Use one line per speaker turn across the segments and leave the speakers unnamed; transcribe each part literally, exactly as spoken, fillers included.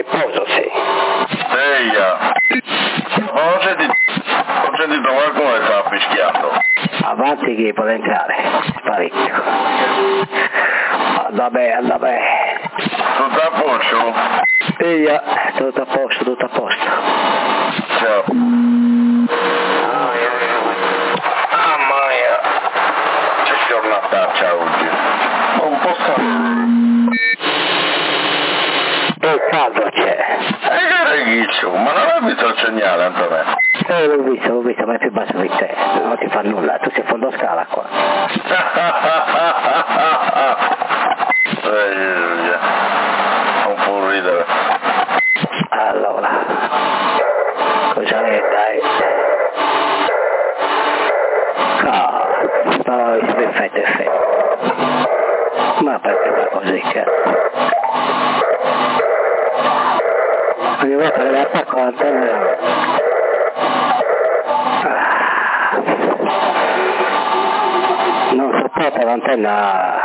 sposo, sì.
Eia, ho sentito, ho sentito qualcuno che stava fischiando.
Avanti che può entrare, parecchio. Vabbè, vabbè.
Tutto a posto?
Eia, tutto a posto, tutto a posto.
Ciao. Mamma mia, che giornataccia oggi. Un po' caldo.
E caldo c'è.
E che reghiccio, ma non hai visto il segnale, Antonio?
Eh, l'ho visto, l'ho visto, ma è più basso di te. Non ti fa nulla, tu sei fondo scala qua.
Eh, non può ridere.
Allora, cosa è, dai? Ah, poi si effetto, effetto. Ma perché fa così, cazzo? Ogni volta che le attacco l'antenna... Ah. Non sopporto l'antenna...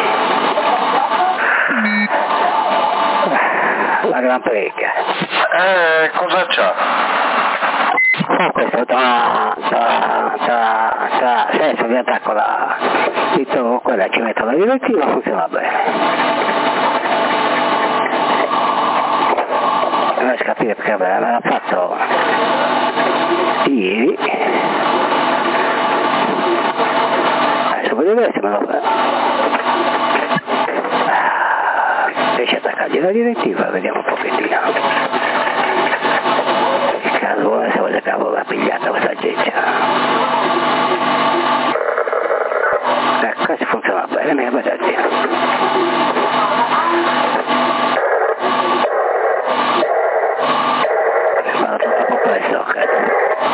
La gran prega.
Eh, cosa c'ha?
Fa questo tra, tra, tra, tra, senza mi attacco la, il tubo, quella ci metto la direttiva, funziona bene. Non riesco a capire perché me l'ha fatto ieri. Adesso voglio vedere se me lo fa. Riesci a attaccargli la direttiva, vediamo un pochettino. Che caso se vuole cavolo l'ha pigliata questa gente. Ecco, questo funziona bene, mi ha guardato. Ma tutto un po' presto, cazzo.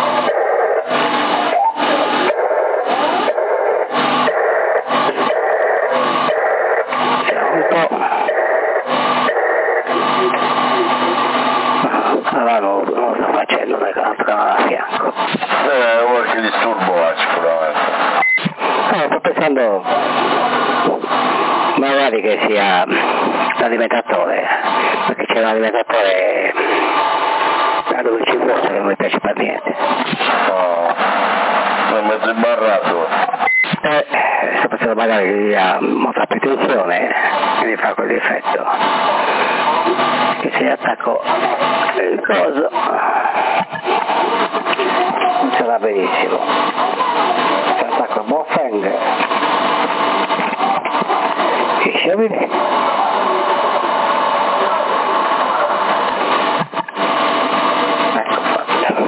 Allora non, non lo sto facendo, perché non toccano a fianco.
Eh, qualche disturbo là sicuramente.
No, sto pensando magari che sia l'alimentatore, perché c'è un alimentatore a dove ci fosse che non mi piace per niente.
No, sono mezzo imbarrato.
Eh, sto pensando magari che dia molta più tensione e mi fa quell'effetto. Che se attacco il coso funziona benissimo. Se attacco il Bofeng esce bene. Ecco fatto.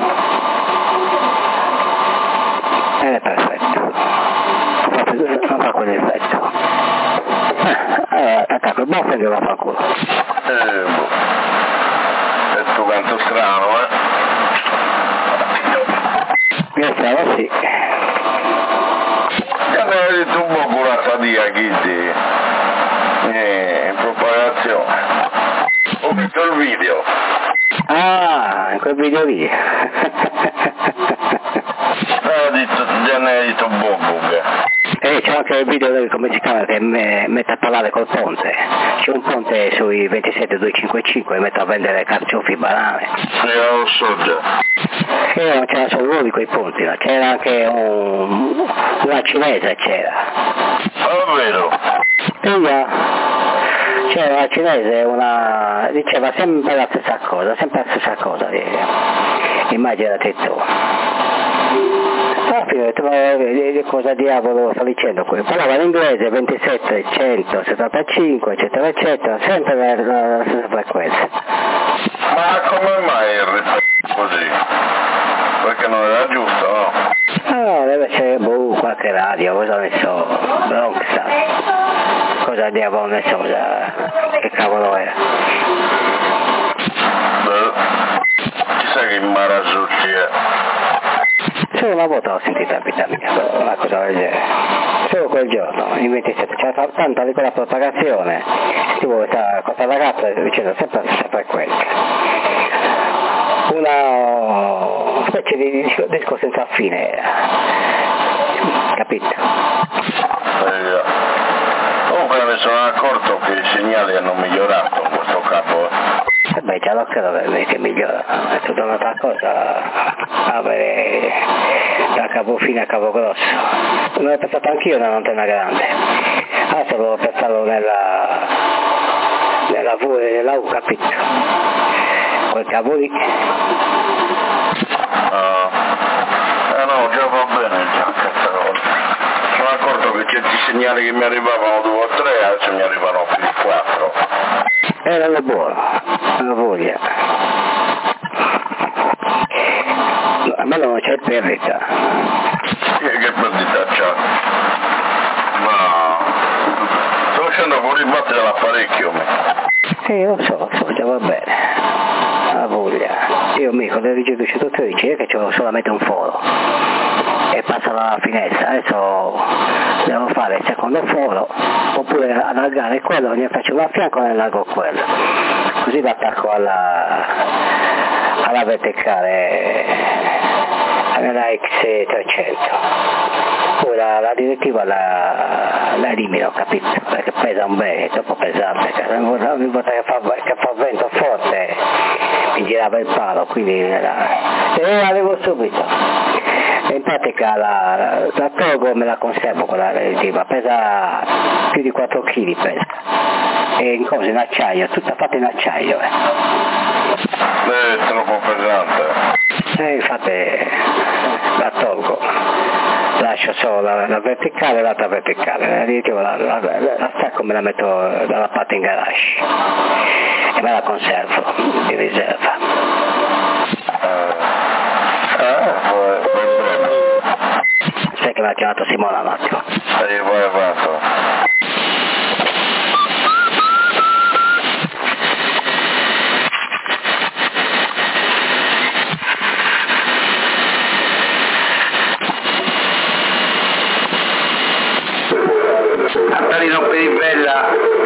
Ed è perfetto. Non fa quell'effetto. Eh, attacco il Bofeng e va a fa culo.
Eh, boh. È tu canto strano, eh?
Io stavo sì.
Che ne hai detto un po' curata di Achiti eh, in propagazione. Ho visto il video.
Ah, in quel video lì.
Ha detto, già ne hai detto un buon bug.
E c'è anche il video del come si chiama che me, mette a parlare col ponte. C'è un ponte sui ventisette duecentocinquantacinque e mette a vendere carciofi e banane.
Sì, lo so già.
E non c'era solo uno di quei ponti, no? C'era anche un, una cinese c'era.
È vero.
E già, c'era una cinese, una diceva sempre la stessa cosa, sempre la stessa cosa. Immaginate tu. Alla fine ho detto, ma che cosa diavolo sta dicendo qui? Parlava in inglese ventisette centosettantacinque eccetera eccetera, sempre la, la, la stessa frequenza.
Ma come mai è così? Perché non era giusto, no?
Ah, deve essere boh, qualche radio, cosa ne so, Bronx, cosa diavolo ne so, cosa, che cavolo è?
Beh, chissà che imbarazzucci è.
Solo una volta l'ho sentita a vita mia, una cosa del genere. Solo quel giorno, in ventisette, c'era tanta di quella propagazione, tipo questa, questa ragazza dicendo sempre la stessa frequenza. Una specie di disco, disco senza fine era, capito?
Eh, comunque mi sono accorto che i segnali hanno migliorato in questo capo.
E beh, già lo credo che, che migliora, è tutta un'altra cosa avere da capo fine a capo grosso. Non ho pensato anch'io una antenna grande, adesso avevo pensato nella, nella V e nella U, capito? Quel cavo lì.
Ah, eh no, già va bene già questa cosa. Sono accorto che certi segnali che mi arrivavano due o tre, adesso mi arrivano più di quattro.
Erano buono, la voglia. No, a me non c'è perdita.
E che perdita c'ha? Ma sto facendo fuori battere l'apparecchio me.
Sì, lo so, lo so, già va bene. La voglia. Io mi con le righe duecentotredici che c'ho solamente un foro. E passa dalla finestra, adesso devo fare il secondo foro, oppure allargare quello, ne faccio uno a fianco e allargo quello. Così l'attacco alla, alla verticale, nella X trecento. Ora la direttiva la, la elimino, capito? Perché pesa un bene, è troppo pesante. Ogni volta che fa, che fa vento forte mi girava il palo, quindi la, e arrivo subito. E in pratica la, la, la tolgo e me la conservo quella direttiva, pesa più di quattro chili pesa. E in cosa? In acciaio, tutta fatta in acciaio. Eh.
È troppo pesante.
E infatti la tolgo, lascio solo la, la verticale e l'altra verticale, la, la, la, la stacco, me la metto dalla parte in garage e me la conservo di riserva.
Eh, eh, va bene.
Sai che mi ha chiamato Simona un attimo.
E poi avanti.
Antonino Peribella.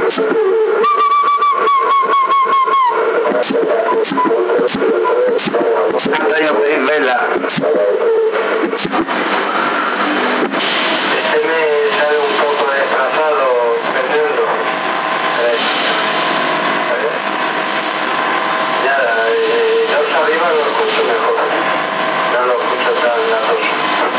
Antonio Peribella.
Este me sale un poco desfasado perdiendo. Nada, eh, dos arriba lo escucho mejor. No lo escucho tan latoso.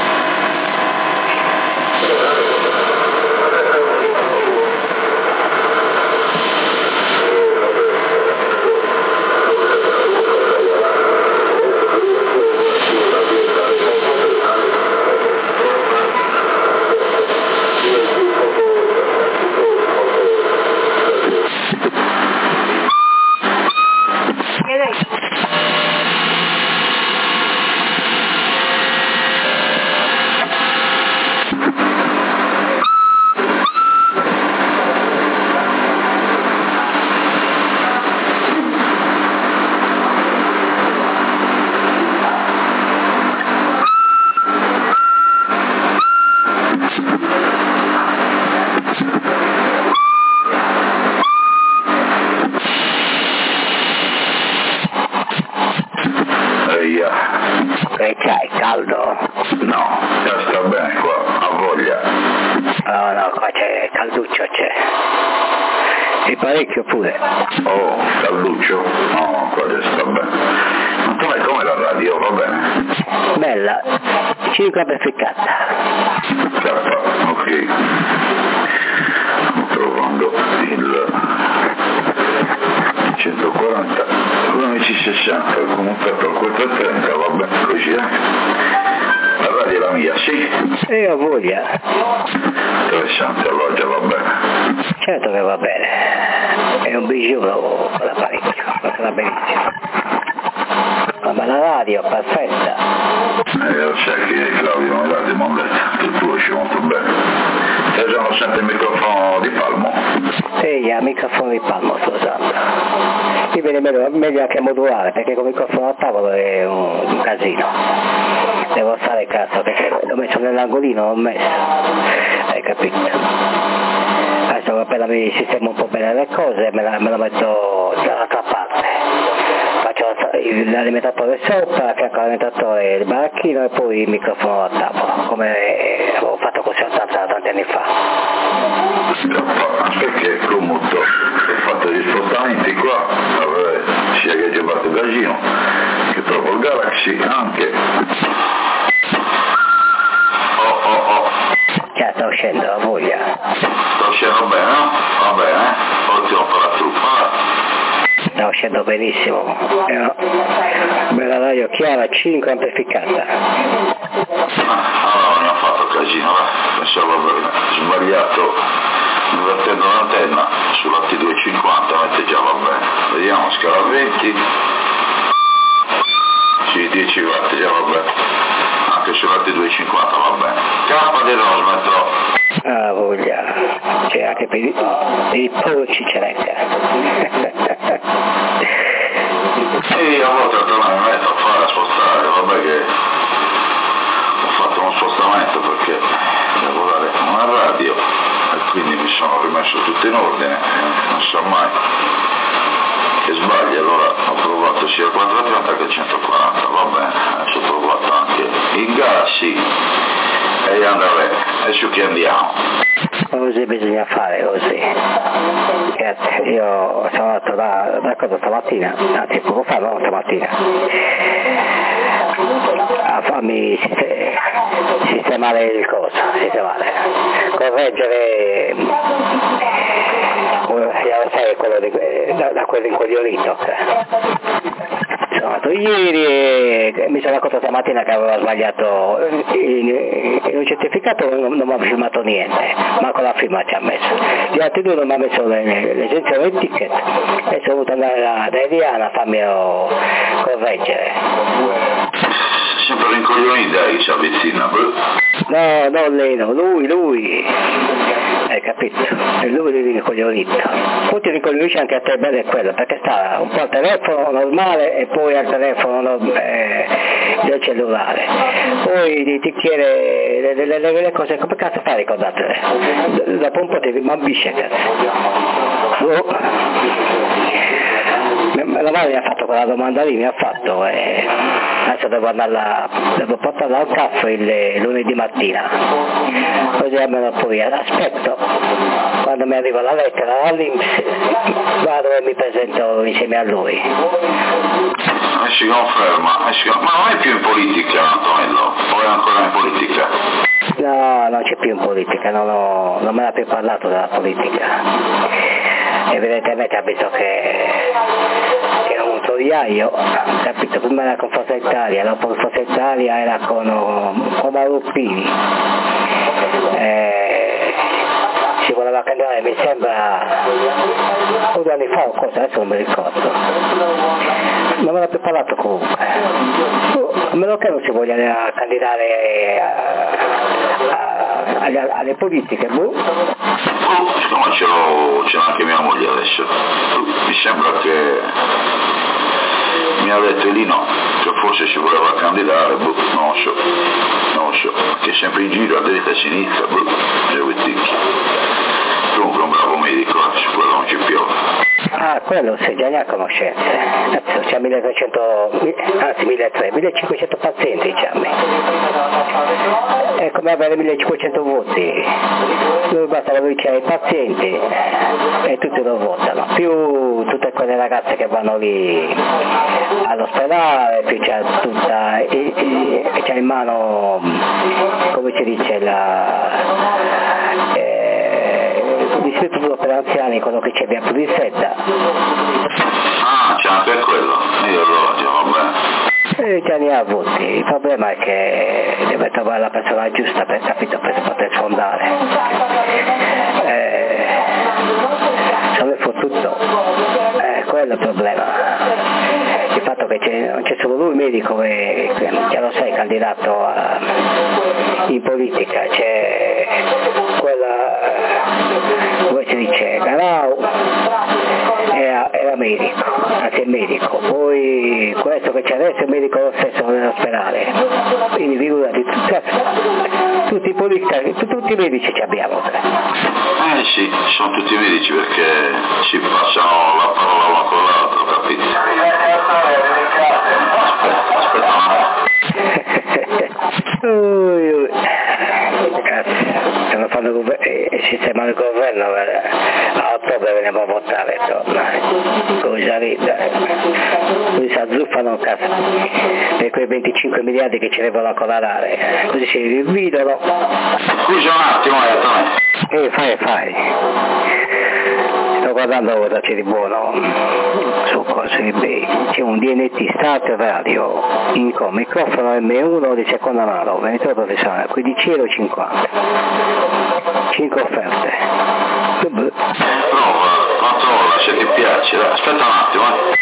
Che c'hai, caldo?
No, già sta bene qua, ha voglia.
No, no, qua c'è calduccio, c'è. E parecchio pure.
Oh, calduccio? No, qua già sta bene. Ma com'è, come la radio, va bene?
Bella, cinque perfettata.
Certo, ok. Sto trovando il centoquaranta, undici sessanta, comunque quattro trenta, vabbè, così è. La radio è la mia, sì.
E ho voglia.
Interessante, allora già va bene.
Certo che va bene. È un bijou quell'apparecchio, ma sarà benissimo. Ma la radio, perfetta.
Eh, lo sai che Claudio non la demandata, tutto ci molto bene. Te usano sempre il microfono di palmo?
Sì, il microfono di palmo sto usando. Qui viene meglio, meglio anche modulare, perché con il microfono a tavolo è un, un casino. Devo stare cazzo, perché l'ho messo nell'angolino, l'ho messo. Hai capito? Adesso appena mi sistemo un po' bene le cose, me la, me la metto dall'altra parte. Faccio l'alimentatore sopra, a fianco all'alimentatore il baracchino e poi il microfono a tavola, come avevo fatto così ottanta tanti anni fa.
Perché comunque ho fatto gli spostamenti qua, vabbè, sia che ho fatto il Gagino, che proprio il Galaxy anche. Oh oh oh.
Cioè sta uscendo la voglia.
Sta uscendo bene, no? Va bene, eh? Ottimo per la truppa, eh?
Sta uscendo benissimo. Eh, bella radio chiara, cinque amplificata.
Ah, no, non ho fatto casino, eh? Pensavo bene, sbagliato, invertendo l'antenna sulla T duecentocinquanta, mette già va bene. Vediamo, scala venti. Sì, dieci watt, già va bene. Anche sulla T duecentocinquanta va bene. K di non smetterò.
Ah, voglia. C'è anche per i, per i polci ce l'hai.
Sì, a volte mi metto a fare a spostare, vabbè che ho fatto uno spostamento perché devo dare una radio e quindi mi sono rimesso tutto in ordine, non so mai che sbagli, allora ho provato sia il quattrocentotrenta che il centoquaranta, va bene, adesso ho provato anche il Galaxy e andare, e su che andiamo.
Così bisogna fare, così. Io sono andato da, da cosa stamattina, anzi poco fa, no, stamattina, a farmi sistemare il coso, sistemare, correggere, ya sai, quello di, da, da quello incoglionito. Sono andato ieri e mi sono accorto stamattina che avevo sbagliato in, in un certificato, non, non mi ha firmato niente, ma con la firma ci ha messo. Gli altri due non mi ha messo l'esenzione del ticket e sono dovuto andare da, da Eliana a farmi correggere.
Sempre rincoglionita che si avvicina.
No, no, lei no, lui, lui. Hai capito? È lui di rincoglionito. Poi ti rincoglionisce anche a te bene quello, perché sta un po' al telefono normale e poi al telefono eh, del cellulare. Poi ti chiede le, le, le, le cose, come cazzo fai a ricordatele? Dopo un po' ti rimbambisce, cazzo. Oh. La madre mi ha fatto quella domanda lì, mi ha fatto e adesso devo andarla, devo portarla al caffè il lunedì mattina, così almeno poi aspetto quando mi arriva la lettera all'I N P S, vado e mi presento insieme a lui.
E si conferma, e si conferma. Ma non è più in politica Antonello, o è ancora in politica?
No, non c'è più in politica, non, ho, non me l'ha più parlato della politica. Evidentemente ha visto che, che era un togliaio, capito? Prima era con Forza Italia, dopo Forza Italia era con, con Maruppini, eh, si voleva candidare, mi sembra due anni fa o cosa, adesso non mi ricordo, non me l'ha più parlato comunque, a meno che non si voglia candidare a, a, alle, alle politiche, boh.
Oh, siccome ce l'ho, ce l'ha anche mia moglie adesso, mi sembra che mi ha detto lì no, che forse si voleva candidare, boh, non so, non so, che è sempre in giro a destra e a sinistra, boh, comunque un bravo medico, su quello non ci piove.
Ah, quello se già ne ha conoscenze, adesso c'ha milletrecento, anzi milletrecento, millecinquecento pazienti c'ha me. È come avere millecinquecento voti, lui basta che c'ha i pazienti e tutti lo votano, più tutte quelle ragazze che vanno lì all'ospedale, più c'ha tutta, e, e, e c'ha in mano, come si dice, la... Eh, l'istituto per anziani, quello che c'è via Pudissetta.
Ah, c'è anche quello, io lo va bene.
E già ne ha voti, il problema è che deve trovare la persona giusta per, capito, per poter sfondare. Eh, sono fottuto, eh, quello è il problema. Il fatto che c'è, non c'è solo lui il medico che, che lo sai, candidato a, in politica, c'è quella, come si dice, Garau, era, era medico, anzi è medico, poi questo che c'è adesso è medico lo stesso nell'ospedale, quindi figurati, tutti i politici, tutti i medici ci abbiamo.
Eh sì, sono tutti medici perché ci passano la parola l'uno con l'altro, capito?
si azzuffano cazzo, per quei venticinque miliardi che ci arrivano a colarare, così si dividono.
Scusa un attimo,
eh, fai, fai. Sto guardando cosa c'è di buono su cose di eBay. C'è un D N T Start Radio Inco, microfono M uno di seconda mano, venditore professionale, quindici euro e cinquanta. cinque offerte.
Prova, controlla se ti piace, dai, aspetta un attimo, eh.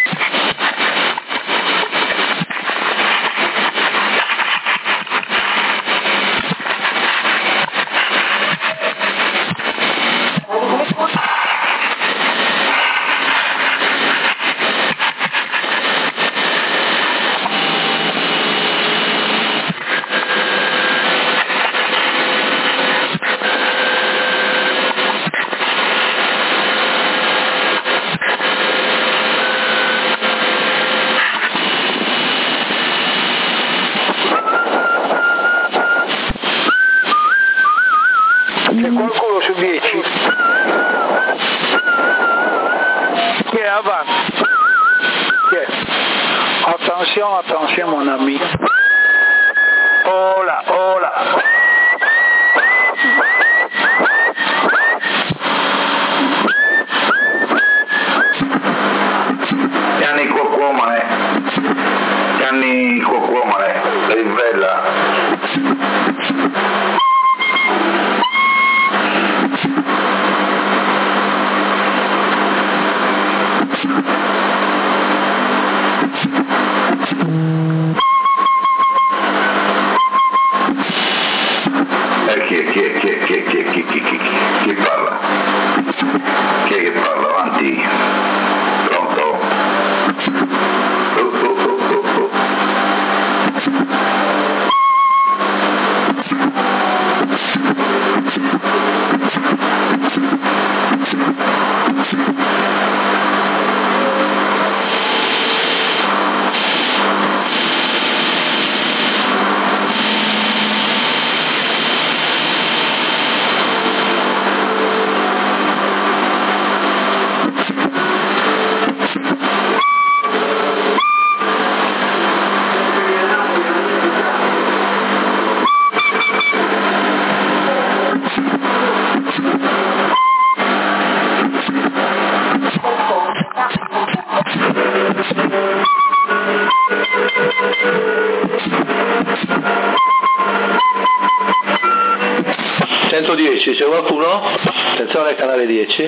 C'è qualcuno su dieci? Chi è avanti? Chi è? Attenzione, attenzione mon ami. Hola, hola.
Tieni qualcuomane, tieni qualcuomane, rivela. Eh, chi è, chi è, chi è, chi è, chi è, chi, chi, chi, chi parla? Chi è che parla? Avanti. Pronto? Oh, oh, oh, oh, oh.
centodieci, c'è qualcuno? Attenzione al canale dieci.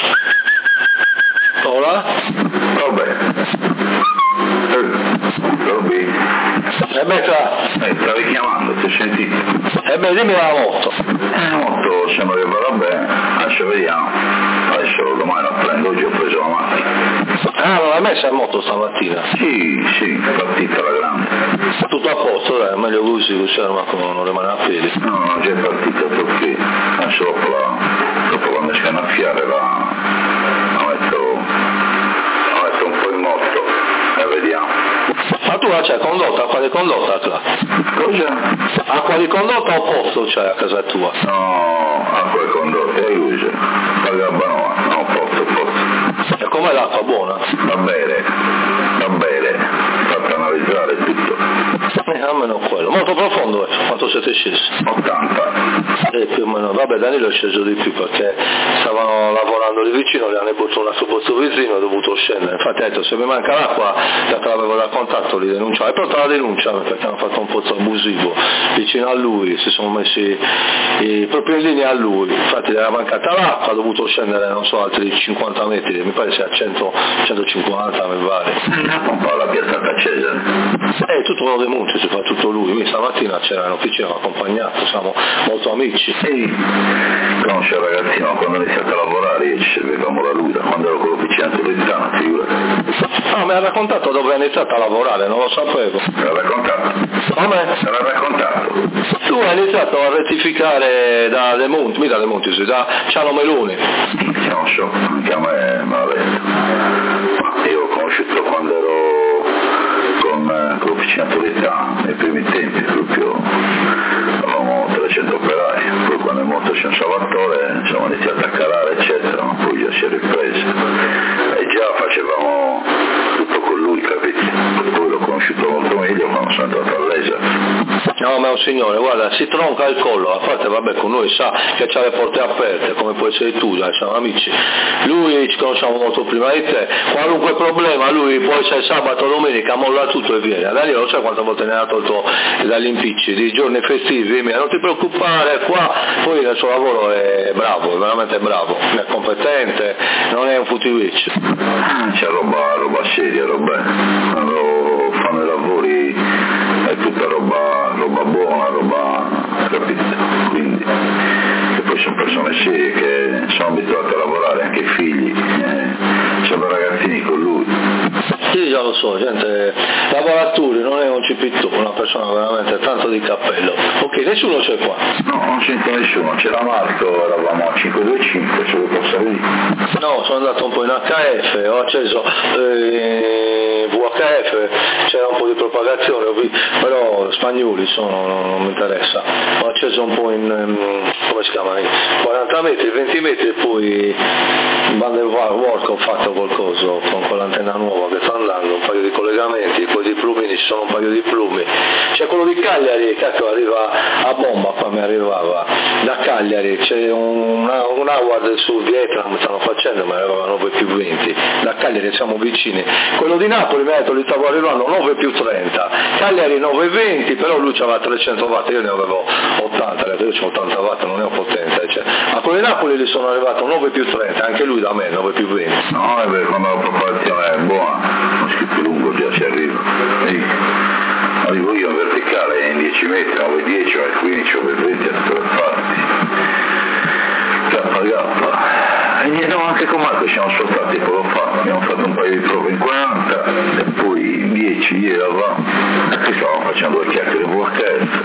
Hola?
Robè. Robì.
E beh, tra.
Eh, stavi chiamando, ti ho sentito.
E beh, dimmi la moto.
Eh, molto sembra che va bene, adesso vediamo. Adesso domani la prendo, oggi ho preso la macchina.
Ah, non l'hai messa a moto stamattina?
Sì, sì, partita la grande.
Tutto a posto, dai, meglio così, così non rimane a piedi.
No, no, già è partita perché adesso dopo, la, dopo quando si annaffiare la, la metto, la metto un po' in moto e vediamo.
Ma tu la c'hai condotta, acqua di condotta là?
Cosa?
Acqua di condotta o posto c'hai a casa tua?
No, acqua e condotta, e uso. Paga buona, no, posto, posto.
E com'è l'acqua buona?
Va bene, va bene, fatta analizzare tutto.
Eh, almeno quello. Molto profondo, eh. Quanto siete scesi?
ottanta.
Eh, più o meno. Vabbè, Danilo è sceso di più perché stavano lavorando lì vicino, gli hanno bottinato sul pozzo vicino, ho dovuto scendere. Infatti ha detto, se mi manca l'acqua, da te l'avevo da contatto, li denunciavo. E pronto la denuncia perché hanno fatto un pozzo abusivo vicino a lui, si sono messi eh, proprio in linea a lui. Infatti gli era mancata l'acqua, ha dovuto scendere, non so, altri cinquanta metri, mi pare sia a cento, centocinquanta, mi pare.
Un po' la piazzata accesa.
Eh, tutto uno dei monti, si fa tutto lui. Quindi stamattina c'era in officina, mi ha accompagnato, siamo molto amici.
Sì, conosce il ragazzino quando ho iniziato a lavorare, io ci servivamo da lui, da quando ero con l'officina antilontana, figurati.
Ah, mi ha raccontato dove ha iniziato a lavorare, non lo sapevo.
Me l'ha raccontato?
Come?
Me l'ha raccontato?
Tu hai iniziato a rettificare da Le Monti, mica Le Monti, sì, da Ciano Meloni.
Non so, anche a me me l'ha detto. Ma io ho conosciuto quando ero con, eh, con l'officina antilontana, nei primi tempi, proprio avevamo trecento operai, poi quando è morto c'è un Salvatore siamo iniziati a calare eccetera, ma poi già si è ripreso e già facevamo tutto con lui, capito? meglio quando sono entrato all'Esaf.
No, ma è un signore, guarda, si tronca il collo, a parte vabbè con noi sa che c'ha le porte aperte, come puoi essere tu, dai, siamo amici. Lui ci conosciamo molto prima di te, qualunque problema lui può essere sabato o domenica, molla tutto e viene. Da lì non so quante volte ne ha tolto dagli impicci, di giorni festivi, non ti preoccupare, qua, poi il suo lavoro è bravo, è veramente bravo, è competente, non è un futiviccio.
C'è roba, roba seria, roba, quando fanno i lavori è tutta roba, roba buona, roba, capito? Quindi, e poi sono persone serie che sono abituate a lavorare, anche i figli, eh, sono ragazzini con lui.
Sì, già lo so, gente, lavoratori, non è un cipitto, una persona veramente tanto di cappello. Ok, nessuno c'è qua?
No, non c'entra nessuno, c'era Marco, eravamo a cinque due cinque, solo passare lì.
No, sono andato un po' in H F, ho acceso eh, V H F, c'era un po' di propagazione, però spagnoli sono, non, non mi interessa. Ho acceso un po' in, um, come si chiama, in quaranta metri, venti metri e poi in Vanderwork ho fatto qualcosa con, con l'antenna nuova che sta andando, un paio di collegamenti, quelli di plumini, ci sono un paio di plumi. C'è quello di Cagliari, cacchio, arriva a bomba, qua mi arrivava, da Cagliari, c'è un, un Howard sul Vietnam, stanno facendo, ma arrivava nove più venti, da Cagliari siamo vicini. Quello di Napoli mi ha detto, gli stavo arrivando nove più trenta, Cagliari nove venti, però lui aveva trecento watt, io ne avevo ottanta, io ho ottanta watt, non ne ho potenza, cioè. A quello di Napoli gli sono arrivato nove più trenta, anche lui da me nove più venti.
No, è vero, quando la propagazione è buona, ho scritto lungo già si arriva. Ehi, arrivo io in verticale in dieci metri, nove dieci, nove quindici, nove venti, a tutte le parti. Kappa kappa. E niente, no, anche con Marco ci siamo spostati poco fa, abbiamo fatto un paio di prove in quaranta e poi in dieci ieri eravamo, e qui stavamo facendo due chiacchiere in V H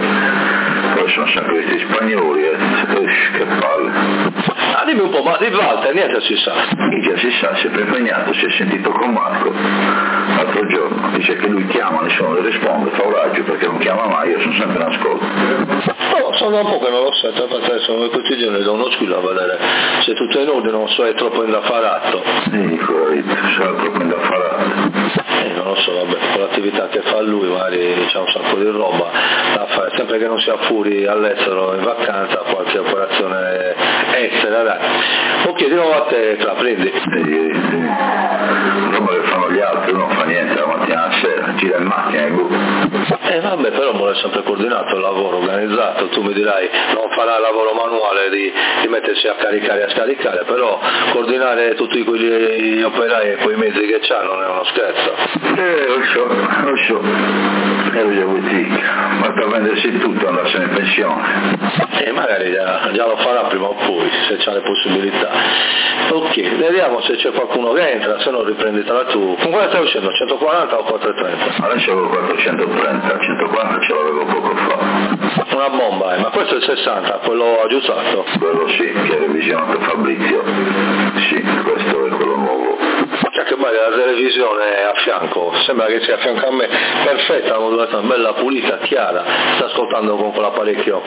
F, poi sono sempre questi spagnoli e uff, che palle.
Ah, dimmi un po', ma di Walter niente si sa.
Mica si sa, si è impegnato, si è sentito con Marco l'altro giorno, dice che lui chiama, nessuno le risponde, fa un raggio perché non chiama mai, io sono sempre in ascolto.
No, sono da un po' che non lo sento, infatti adesso come questi giorni do uno squillo a vedere se tutto è in ordine, non so, è troppo indaffarato.
Sì, corretto, sarà troppo indaffarato.
Eh, non lo so, vabbè, con l'attività che fa lui magari c'è un sacco di roba da fare, sempre che non sia fuori all'estero in vacanza, qualche operazione estera, dai. Ok, di nuovo a te, te la prendi?
Sì, sì. Roba che fanno gli altri, uno non fa niente la mattina alla sera, gira in macchina e boh.
Eh vabbè, però vuole sempre coordinato il lavoro, organizzato, tu mi dirai non farà il lavoro manuale di, di mettersi a caricare e a scaricare, però coordinare tutti quegli operai e quei mezzi che c'ha non è uno scherzo.
Eh, lo so, lo so, e lo devo dire, ma per vendersi tutto andarsene in pensione.
E magari già, già lo farà prima o poi, se c'ha le possibilità. Ok, vediamo se c'è qualcuno che entra, se no riprenditela tu. Con quale stai uscendo? centoquaranta o quattrocentotrenta?
Adesso avevo quattrocentotrenta, centoquaranta ce l'avevo poco fa.
Una bomba, eh, ma questo è il sessanta, quello aggiustato?
Quello sì, che ha revisionato Fabrizio. Sì, questo è quello nuovo.
Cioè che bello, la televisione a fianco, sembra che sia a fianco a me, perfetta la modulazione, bella pulita, chiara, sta ascoltando con quell'apparecchio,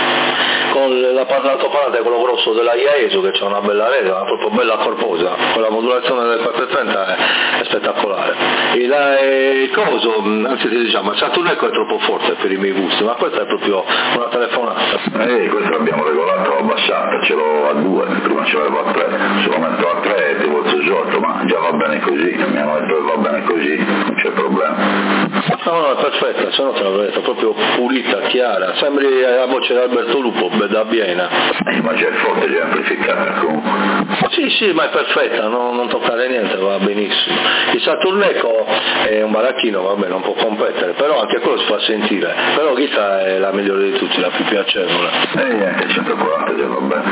con l'altoparlante quello grosso della IAESO che c'è una bella rete, una proprio bella corposa, con la modulazione del quattrocentotrenta è, è spettacolare. Il, il coso, anzi diciamo, il Saturn Echo è troppo forte per i miei gusti, ma questa è proprio una telefonata.
Eh, questo l'abbiamo regolato abbassata, ce l'ho a due, prima ce l'avevo a tre, se lo metto a tre ti volto giotto, ma già va bene così, mi hanno detto che va bene così, non c'è problema.
No, no, è perfetta, se no te l'avrei detto, proprio pulita, chiara, sembri la voce di Alberto Lupo, da Biena.
Eh, ma c'è forte, c'è amplificata comunque.
Sì, sì, ma è perfetta, non, non toccare niente, va benissimo. Il Saturn Echo è un baracchino, vabbè, non può competere, però anche quello si fa sentire, però questa è la migliore di tutti, la più piacevole.
Eh, anche centoquaranta già va bene.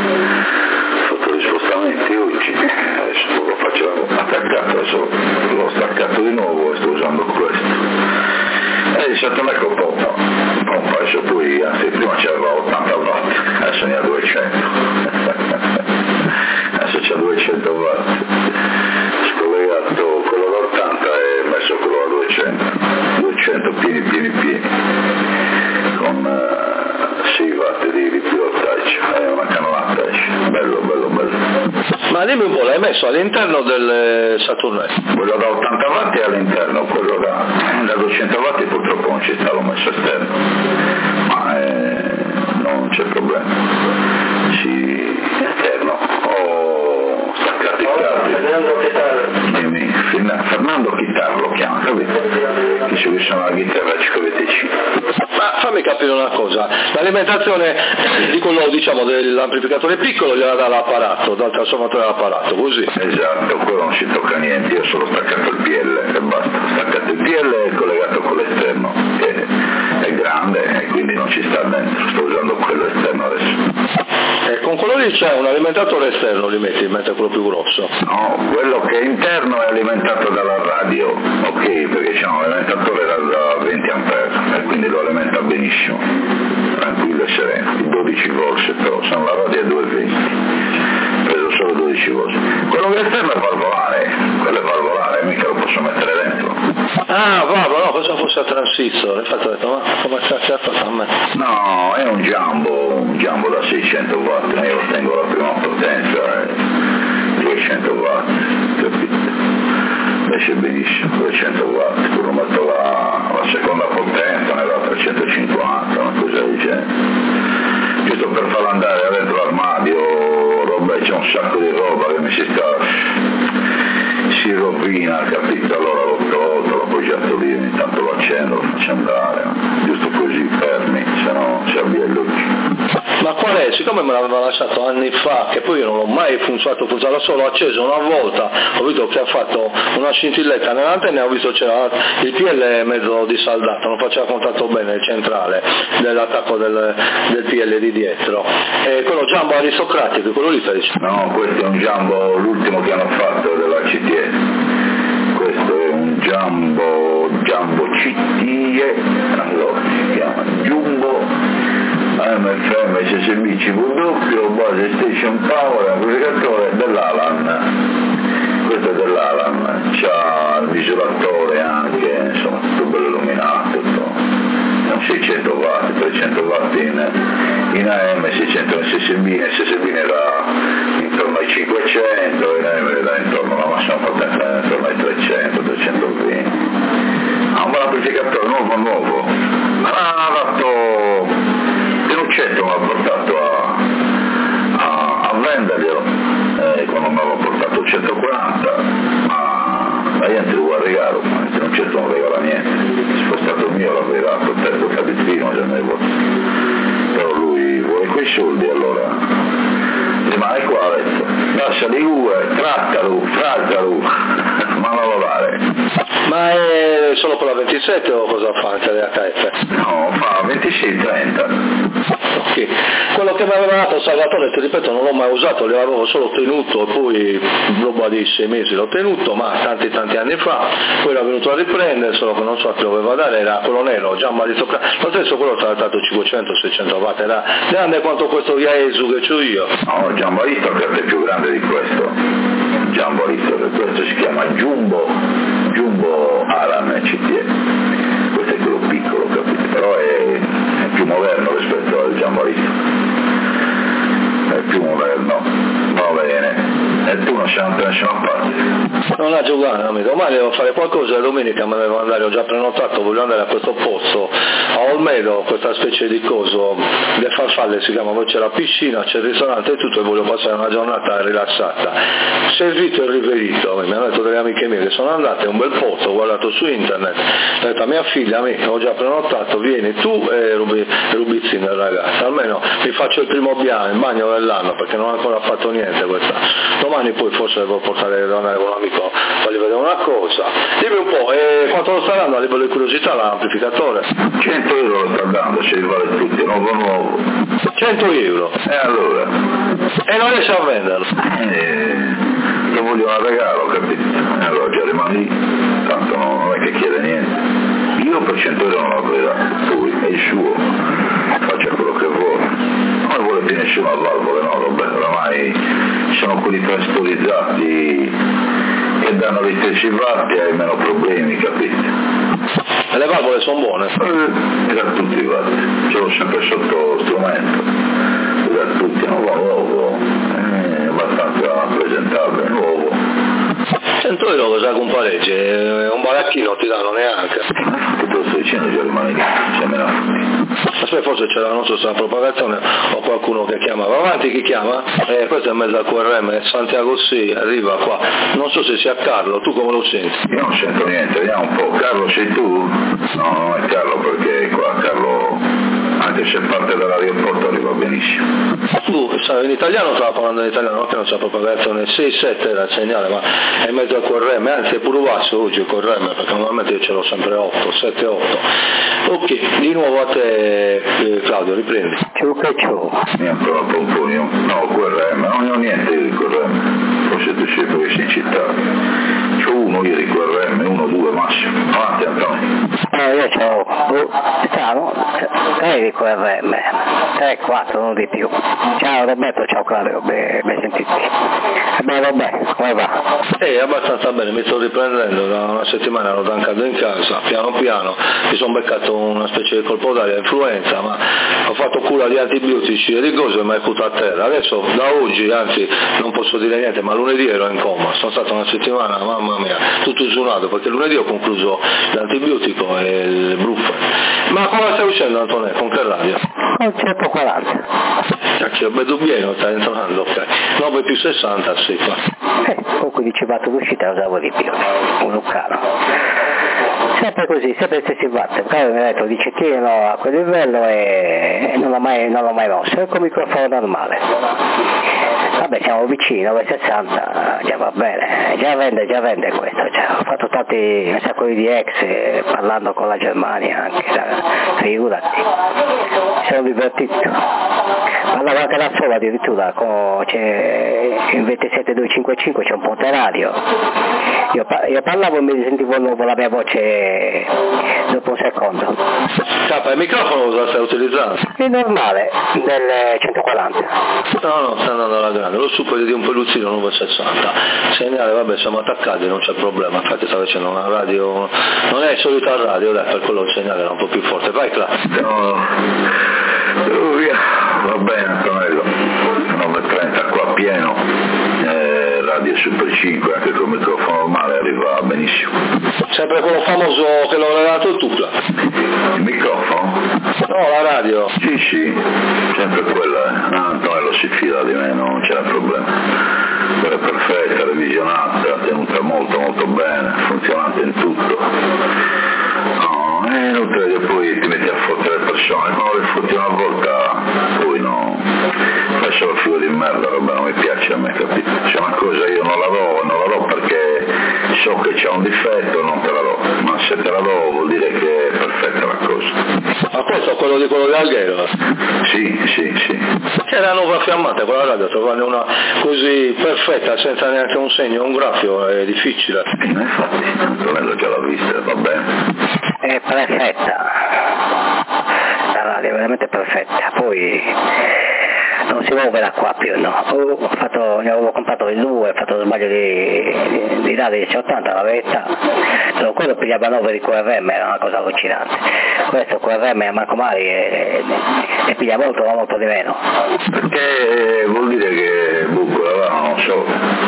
Ho fatto gli spostamenti oggi, adesso lo faccio attaccato, adesso l'ho staccato di nuovo e sto usando questo. E il Saturn Echo pompa, pompa, adesso poi, anzi prima c'aveva ottanta watt, adesso ne ha duecento. Adesso c'ha duecento watt. Scollegato quello da ottanta e messo quello da duecento. duecento pieni pieni pieni. Con uh, sei watt di, di pilotaggio, è una canonata, bello bello bello.
Ma dimmi un po', l'hai messo all'interno del Saturn Echo?
Quello da ottanta watt è all'interno, quello da, da duecento watt è non ci sta, l'ho messo esterno, ma eh, non c'è problema, si esterno, ho staccato i cavi. Dimmi, Fernando Chitarra lo chiama, capito? Che ci suona la chitarra C V T C.
Ma fammi capire una cosa, l'alimentazione di quello, diciamo, dell'amplificatore piccolo gliela dà l'apparato, dal trasformatore all'apparato, così?
Esatto, quello non si tocca niente, io ho solo staccato il P L e basta, ho staccato il P L e collegato con l'esterno, che è grande e quindi non ci sta dentro, sto usando quello esterno adesso.
E con quello lì c'è un alimentatore esterno, li metti, mentre quello più grosso?
No, quello che è interno è alimentato dalla radio, ok, perché c'è un alimentatore da, da venti ampere e quindi lo alimenta benissimo, tranquillo e sereno, dodici volt però, sono la radio è due venti, ho preso solo dodici volt. Quello che è esterno è valvolare, quello è valvolare, mica lo posso mettere dentro.
Ah, vabbè, no, pensavo fosse a transistor, infatti ho detto, ma come cazzo ha fatto a me?
No, è un Jumbo, un Jumbo da seicento watt, io ottengo la prima potenza, eh, duecento watt, capito? Esce benissimo, duecento watt, quello metto la, la seconda potenza, ne va trecentocinquanta, una cosa del genere. Giusto per farlo andare dentro l'armadio, roba, c'è un sacco di roba che mi si sta... si rovina, capito? Allora l'ho tolto, l'ho appoggiato lì, ogni tanto lo accendo, lo faccio andare, giusto così, fermi, se no si avvia il luce.
Ma qual è? Siccome me l'aveva lasciato anni fa, che poi io non l'ho mai funzionato, funzionava solo, acceso una volta, ho visto che ha fatto una scintilletta nell'antenna e ho visto c'era il P L mezzo disaldato, non faceva contatto bene il centrale dell'attacco del, del P L di dietro. E quello Jumbo aristocratico, quello lì felice?
No, questo è un Jumbo, l'ultimo che hanno fatto della C T E. Questo è un Jumbo, Jumbo C T E, allora si chiama Jumbo A M F M S S B C W, base station power, amplificatore dell'Alan, questo è dell'Alan, c'ha il misuratore anche, insomma tutto bello illuminato, tutto. seicento watt, trecento watt in, in A M, seicento in S S B, in S S B ne dà intorno ai cinquecento, in A M ne dà intorno alla massima potenza intorno ai trecento, trecentoventi. Ha un buon amplificatore nuovo nuovo, ma l'ha dato Pinuccetto, mi ha portato a, a, a venderglielo, eh, quando mi aveva portato centoquaranta, ma la gente lo vuole regalo, ma Pinuccetto non regala niente, se fosse stato il mio l'avrei dato, il terzo capitrino già ne vuole, però lui vuole quei soldi, allora rimane qua, ha detto, lasciali due, trattalo, trattalo, ma non lo dare.
Ma è solo con la ventisette o cosa fa anche le H F?
No, fa ventisei trenta.
Ok, quello che mi aveva dato Salvatore, ti ripeto, non l'ho mai usato, l'avevo solo tenuto e poi roba di sei mesi l'ho tenuto, ma tanti tanti anni fa, poi era venuto a riprendere, solo che non so chi lo doveva dare, era quello nero, Jumbo aristocratico, lo stesso quello tra l'altro cinquecento seicento watt, era grande quanto questo Yaesu che c'ho io.
No, Jumbo aristocratico è più grande di questo, Jumbo aristocratico, questo si chiama Jumbo, Jumbo Alan C T E, questo è quello piccolo, capito? Però è, è più moderno rispetto al Jumbo aristocratico, è più moderno, va bene. E tu non c'è da nessuna parte?
Non ha giocato, amico, domani devo fare qualcosa, domenica me ne devo andare, ho già prenotato, voglio andare a questo posto, a Olmedo, questa specie di coso, le farfalle si chiama, poi c'è la piscina, c'è il ristorante e tutto, e voglio passare una giornata rilassata. Servito e riverito, mi hanno detto delle amiche mie che sono andate, è un bel posto, ho guardato su internet, ho detto a mia figlia, amica, ho già prenotato, vieni tu e rubi, rubizzini il ragazzo, almeno mi faccio il primo bianco, il bagno dell'anno, perché non ho ancora fatto niente questa. Domani poi forse devo portare devo andare con un amico, fargli vedere una cosa. Dimmi un po', e quanto lo sta dando a livello di curiosità l'amplificatore?
cento euro lo sta dando, ci vale tutti, nuovo nuovo.
cento euro?
E allora?
E non riesce a venderlo?
Eh, lo voglio a regalo, capito? E allora già rimane lì, tanto non è che chiede niente. Io per cento euro non l'avrei dato, lui è il suo, faccia quello che vuole. Non vuole più nessuno a valvole, no, vabbè, oramai sono quelli trastorizzati che danno gli stessi watt e hai meno problemi, capite?
E le valvole sono buone?
Eh, da tutti i watt, ce l'ho sempre sotto strumento, da tutti, nuovo nuovo, è abbastanza presentabile, nuovo.
cento euro cosa compareggi? Un baracchino ti danno neanche?
Tutto dicendo già rimane lì, c'è meno tutti.
Aspetta, forse c'è la nostra la propagazione o qualcuno che chiama. Va avanti, chi chiama? Eh, questo è in mezzo al Q R M, Santiago sì, arriva qua. Non so se sia Carlo, tu come lo senti?
Io non sento niente, vediamo un po'. Carlo sei tu? No, non è Carlo perché qua Carlo, anche se parte dall'aeroporto arriva benissimo.
Tu sai, in italiano stava parlando in italiano, che non c'è propagazione, sei sette era il segnale, ma è in mezzo al Q R M, anzi è pure basso oggi il Q R M, perché normalmente io ce l'ho sempre otto, sette otto. Ok, di nuovo a te eh, Claudio, riprendi.
Ciao che ciao.
Io ancora un po' io, no, Q R M, non ho niente di Q R M, forse tu sei perché sei in città. C'ho uno io di Q R M, uno, due massimo. Avanti Antonio.
No, io c'ho, oh, strano, tre di Q R M, tre, quattro, non di più. Ciao Roberto, ciao Claudio, ben sentiti. Beh, vabbè, come va?
Eh, abbastanza bene, mi sto riprendendo, da una settimana ero dancato in casa, piano piano, mi sono beccato una specie di colpo d'aria, influenza, ma ho fatto cura di antibiotici e di cose, ma è tutto a terra. Adesso, da oggi, anzi, non posso dire niente, ma lunedì ero in coma, sono stato una settimana, mamma mia, tutto usunato, perché lunedì ho concluso l'antibiotico e il bruffo. Ma come stai uscendo Antonio? Con che radio?
Con centoquaranta.
Cacchio, vedo bene, stai entrando, ok. nove più sessanta, sì, qua.
Eh, comunque diceva tu l'uscita usavo di più, un Luccano. Sempre così, sempre stessi watt, Claudio mi ha detto dice tienilo a quel livello e non l'ho mai, non l'ho mai mosso, è con microfono normale. Vabbè siamo vicini, nove sessanta, già va bene, già vende, già vende questo, già. Ho fatto tanti, un sacco di ex eh, parlando con la Germania anche, figurati, mi sono divertito. Parlavo anche da solo addirittura, con, c'è, in ventisette duecentocinquantacinque c'è un ponte radio, io, io parlavo e mi sentivo nuovo la mia voce dopo un secondo.
Capa, il microfono lo stai utilizzando?
È normale, del centoquaranta.
No, no, sta andando alla grande, lo superi di un peluzzino nove sessanta, segnale, vabbè, siamo attaccati, non c'è problema, infatti stavo facendo una radio, non è solita radio, dai, per quello il segnale era un po' più forte, vai Claudio.
No, oh, via, va bene Antonello, nove e trenta qua pieno, eh, radio Super cinque, anche con microfono normale arriva benissimo.
Sempre quello famoso che l'ho regalato tu, Claudio.
Il microfono?
No, la radio.
Sì, sì, sempre quella, eh. No, Antonello si fida di me, non c'è problema. Quella è perfetta, revisionata, tenuta molto molto bene, funzionante in tutto. No, è inutile che poi ti metti a fottere le persone, quando le fotti una volta poi no, fai solo figo di merda, roba non mi piace a me, capito? C'è una cosa io non la do, non la do perché so che c'è un difetto, non te la do, ma se te la do vuol dire che è perfetta la cosa.
Ma questo è quello di quello di Alghero?
Sì, sì, sì.
C'è la nuova fiammata, quella radio, trovare una così perfetta, senza neanche un segno, un graffio, è difficile.
E infatti, Antonello già l'ha vista, va bene.
È perfetta, la radio è veramente perfetta, poi non si muove da qua più, no. Ho fatto, ne avevo comprato il due, ho fatto lo sbaglio di, di, di dare dieci ottanta, la verità, però quello pigliava nove di Q R M, era una cosa allucinante. Questo Q R M a Marco Mari e, e piglia molto, ma molto di meno.
Perché vuol dire che Buccola va, non so,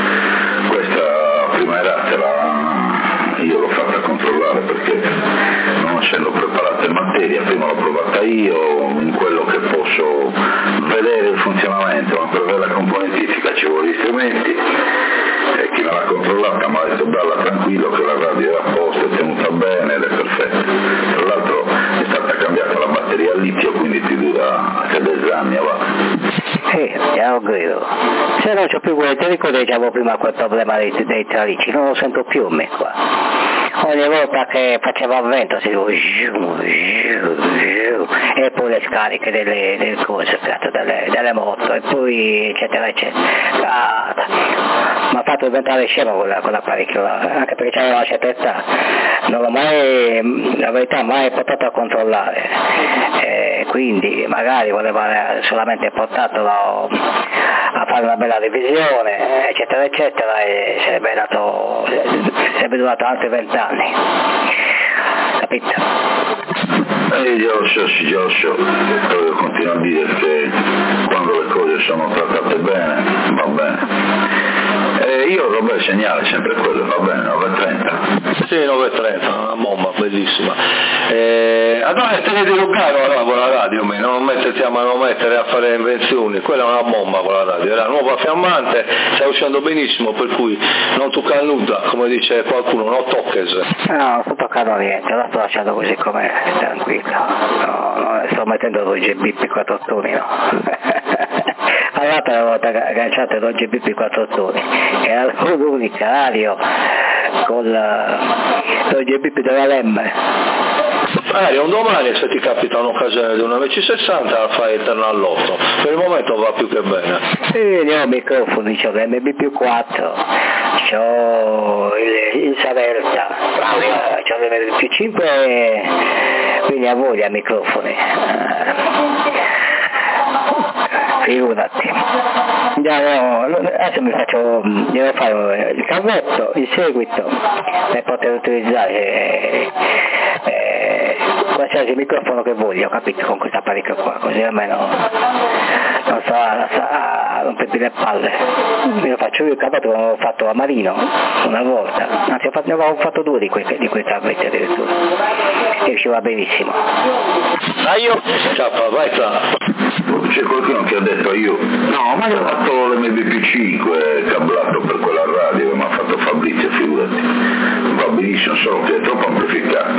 questa prima era io l'ho fatta controllare perché non essendo preparata in materia, prima l'ho provata io in quello che posso vedere il funzionamento, ma per avere la componentistica ci vogliono gli strumenti e chi me l'ha controllata mi ha detto bella tranquillo che la radio è a posto, è tenuta bene ed è perfetta. Tra l'altro è stata cambiata la batteria a litio, quindi ti dura anche due anni avanti.
Sì, già lo credo. Se non c'ho più quello, ti ricordi che avevo prima quel problema dei, dei tralicci, non lo sento più me qua. Ogni volta che faceva vento si dico giù, giù, giù, e poi le scariche delle, delle cose, delle, delle moto, e poi eccetera eccetera. Ah, mi ha fatto diventare scemo quella, quell'apparecchio là, anche perché c'aveva una certa età. Non l'ho mai, la verità, mai portato a controllare. E quindi magari voleva solamente portarlo a fare una bella revisione, eccetera eccetera, e sarebbe dato, sarebbe durato altri vent'anni. Capito?
Eh, già lo so, sì, già lo so, però io continuo a dire che quando le cose sono trattate bene, va bene. E Eh, io Roberto il segnale sempre quello, va bene, nove e trenta.
Sì, nove e trenta, una bomba bellissima. Eh, allora tenete Lugano allora con la radio, non metterti a manomettere a fare invenzioni, quella è una bomba con la radio, è la nuova fiammante, sta uscendo benissimo, per cui non tocca nulla, come dice qualcuno, non tocches.
No, non sto toccando niente, la sto lasciando così com'è, tranquillo, no, no, sto mettendo due G B P quattro toni, no. All'altra volta agganciate due G B P quattro toni, era l'unica radio con due G B P della Lemme.
Eh, un domani se ti capita un'occasione di una M C sessanta la fai eterna all'otto, per il momento va più che bene.
Sì, ne ho microfoni, c'ho l'M B più quattro, c'ho il, il Saversa, c'ho l'M B più cinque, quindi a voglia microfoni. Figurati. Andiamo, adesso mi faccio, devo fare il cavetto, il seguito, per poter utilizzare eh, eh, qualsiasi microfono che voglio, capito, con questo apparecchio qua, così almeno non so a, a rompermi le palle. Io faccio io il cavetto come ho fatto a Marino una volta, anzi ho fatto, ne avevo fatto due di quei, di quei cavetti addirittura, e riusciva benissimo.
Dai io, ciao, vai qua.
C'è qualcuno che ha detto io, no, ma io ho fatto l'M B P cinque cablato per quella radio che mi ha fatto Fabrizio, figurati, va benissimo, solo che è troppo amplificato,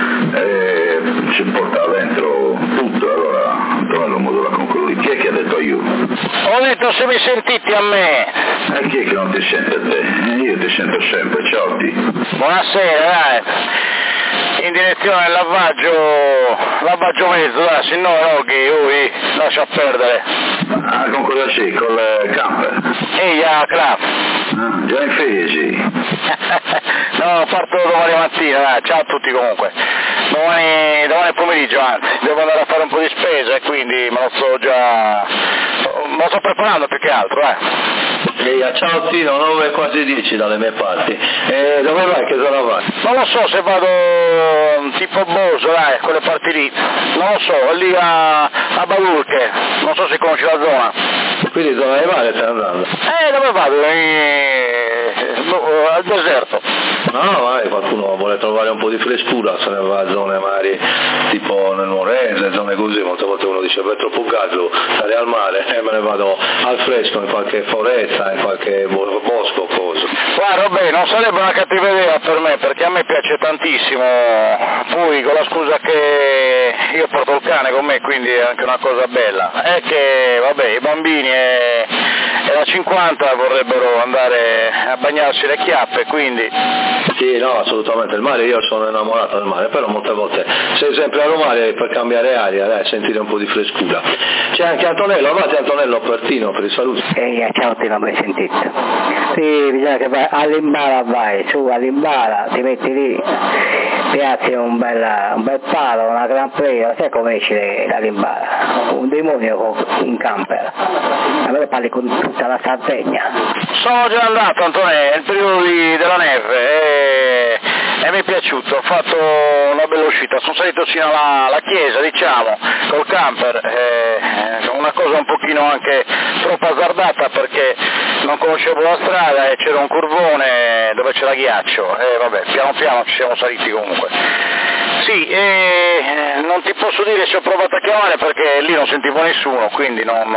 e si porta dentro tutto, allora Antonello modula con quello lì. Chi è che ha detto io?
Ho detto se mi sentite a me.
E chi è che non ti sente a te? Io ti sento sempre, ciao ti.
Buonasera, dai. In direzione al lavaggio, lavaggio mezzo, dai, se no Roghi, ui, lascia perdere.
Ah, con cosa sei? Con il camper?
Ehi, a Crap.
Ah, già in ferie sei?
No, parto domani mattina, dai, ciao a tutti comunque. Domani, domani pomeriggio, anzi, devo andare a fare un po' di spesa e quindi me lo sto già, me lo sto preparando più che altro, eh.
Ehi, ciao Tino, nove e quasi dieci dalle mie parti. E dove vai? Che zona vai?
Non lo so se vado tipo Boso, dai, quelle parti lì. Non lo so, lì a, a Baulche, non so se conosci la zona.
Quindi zona di mare stai andando?
Eh, dove vado? Eh, no, al deserto.
No, magari qualcuno vuole trovare un po' di frescura, se ne va a zone magari tipo nel Nuorese, zone così, molte volte uno dice è troppo caldo, stare al mare e me ne vado al fresco in qualche foresta, in qualche bosco o cosa.
Guarda, vabbè, non sarebbe una cattiva idea per me, perché a me piace tantissimo, poi con la scusa che io porto il cane con me, quindi è anche una cosa bella, è che vabbè, i bambini e, e la cinquanta vorrebbero andare a bagnarsi le chiappe, quindi...
Sì, no, assolutamente, il mare, io sono innamorato del mare, però molte volte sei sempre al mare per cambiare aria, dai, sentire un po' di frescura. C'è anche Antonello, avete Antonello Pertino per i saluti.
Ehi, ciao, ti non mi hai sentito. Sì, bisogna che vai all'imbala, vai, su all'imbala, ti metti lì, piazzi un bel, un bel palo, una gran presa, sai come esce dall'imbala? Un demonio in camper. Allora parli con tutta la Sardegna.
Sono già andato, Antonello, è il periodo di, della neve e, e mi è piaciuto, ho fatto una bella uscita, sono salito fino alla, alla chiesa, diciamo, col camper, eh, una cosa un pochino anche troppo azzardata perché non conoscevo la strada e c'era un curvone dove c'era ghiaccio e vabbè, piano piano ci siamo saliti comunque. Sì, e non ti posso dire se ho provato a chiamare perché lì non sentivo nessuno, quindi non,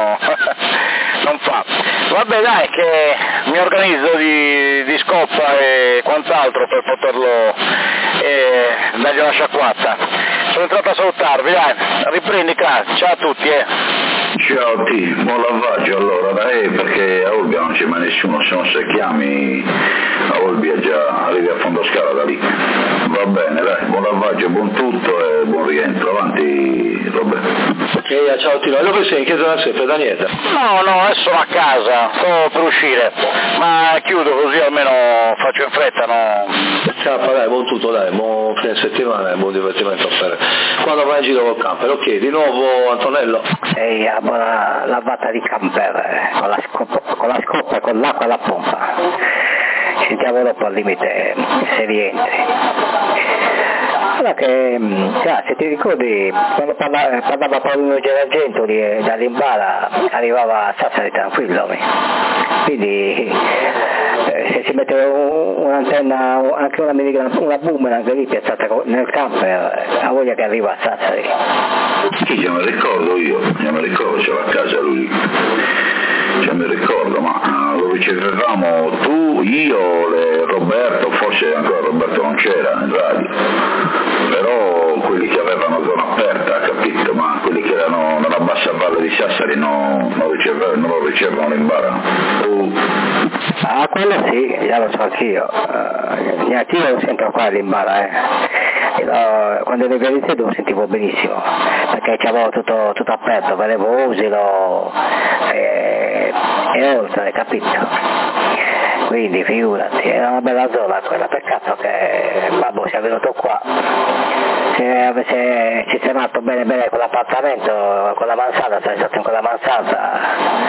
non fa. Vabbè dai, che mi organizzo di, di scoppa e quant'altro per poterlo eh, dargli una sciacquata. Sono entrato a salutarvi, dai, riprendi cara, ciao a tutti eh.
Ciao T, buon lavaggio allora, dai, perché a Olbia non c'è mai nessuno, se non se chiami a Olbia già arrivi a fondo scala da lì. Va bene, dai, buon lavaggio, buon tutto e buon rientro, avanti Roberto.
Ok, ciao Tino, dove sei? In che zona sei? Pedanieta?
No, no, adesso sono a casa, sto per uscire, ma chiudo così almeno faccio in fretta, no?
Ciao, dai, buon tutto, dai, buon fine settimana e buon divertimento per quando vai in giro col camper. Ok, di nuovo Antonello.
Ehi, la buona lavata di camper, eh, con la scoppa, con la scoppa e con l'acqua e la pompa. Sentiamo dopo al limite se rientri. Allora che, cioè, se ti ricordi, quando parlava, parlava Paolo Gerargentoli dall'Imbara arrivava a Sassari tranquillo, quindi eh, se si mette un, un'antenna, anche una minigram, una boomerang lì piazzata nel camper, ha voglia che arriva a Sassari.
Sì, ce me ricordo io, ce me ricordo, c'era a casa lui, ce me ricordo, ma lo ricevevamo tu, io, le, Roberto, forse ancora Roberto non c'era nel radio, però quelli che avevano zona aperta, capito, ma quelli che erano nella bassa valle di Sassari no, non, ricevevano, non lo ricevono l'Imbara. Uh.
Ah, quello sì, già lo so anch'io, uh, io lo sento qua all'Imbara, eh. Io, quando ero in Venezuela lo sentivo benissimo, perché c'avevo tutto, tutto aperto, vedevo Usilo e, e oltre, capito? Quindi figurati, era una bella zona quella, peccato che babbo sia venuto qua. Se avesse sistemato bene bene quell'appartamento, con la mansarda, se stato in quella mansarda,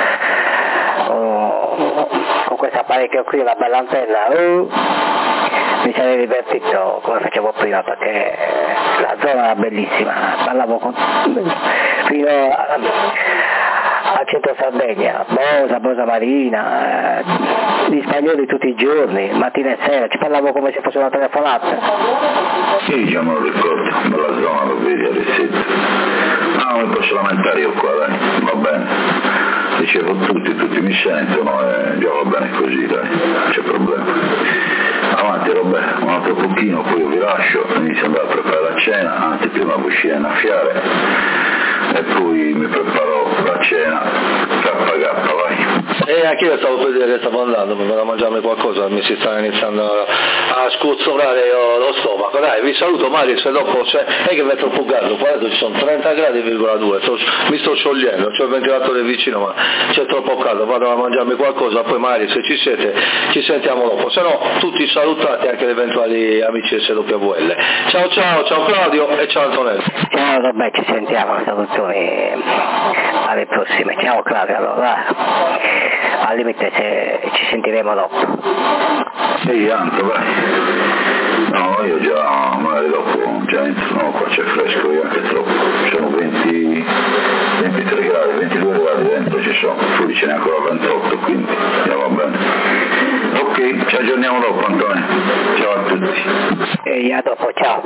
oh, con questo apparecchio qui, una bella antenna, uh, mi sarei divertito come facevo prima, perché la zona era bellissima, parlavo con, fino a, al centro Sardegna, Bosa, Bosa Marina, eh, gli spagnoli tutti i giorni, mattina e sera, ci parlavo come se fosse una telefonata.
Sì, già me lo ricordo, bella zona, lo vedi a Rossetto. No, non mi posso lamentare io qua, dai, va bene. Dicevo tutti, tutti mi sentono e già va bene così, dai, non c'è problema. Avanti Roberto, un altro pochino, poi io vi lascio, inizio ad andare a preparare la cena, anzi prima devo uscire a innaffiare e poi mi preparo la cena, K K, vai.
E anche io stavo per dire che stavo andando, mi vado a mangiarmi qualcosa, mi si sta iniziando a, a scozzolare lo stomaco. Dai, vi saluto Mario, se dopo c'è, è che mi è troppo caldo, qua ci sono trenta gradi virgola due, sto, mi sto sciogliendo, c'ho il ventilatore vicino ma c'è troppo caldo, vado a mangiarmi qualcosa, poi Mario se ci siete ci sentiamo dopo, se no tutti salutati, anche gli eventuali amici S W L. Ciao ciao, ciao Claudio e ciao Antonello.
Ciao Roberto, ci sentiamo, salutoni, alle prossime, ciao Claudio, allora al limite se ci sentiremo dopo.
Sì, Anto, vai. No, io già, magari dopo, già entro, no, qua c'è fresco, io anche troppo, sono venti, ventitré gradi, ventidue gradi dentro ci sono, fuori ce n'è ancora ventotto, quindi già va bene. Ok, ci aggiorniamo dopo Antonio, ciao a tutti.
E a dopo, ciao.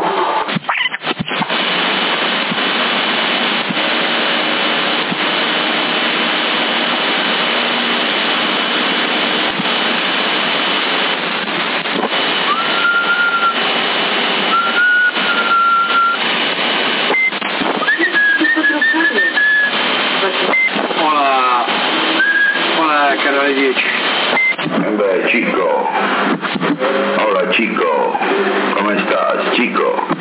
Canale dieci.
Eh beh, Chico. Hola Chico. Come stai, Chico?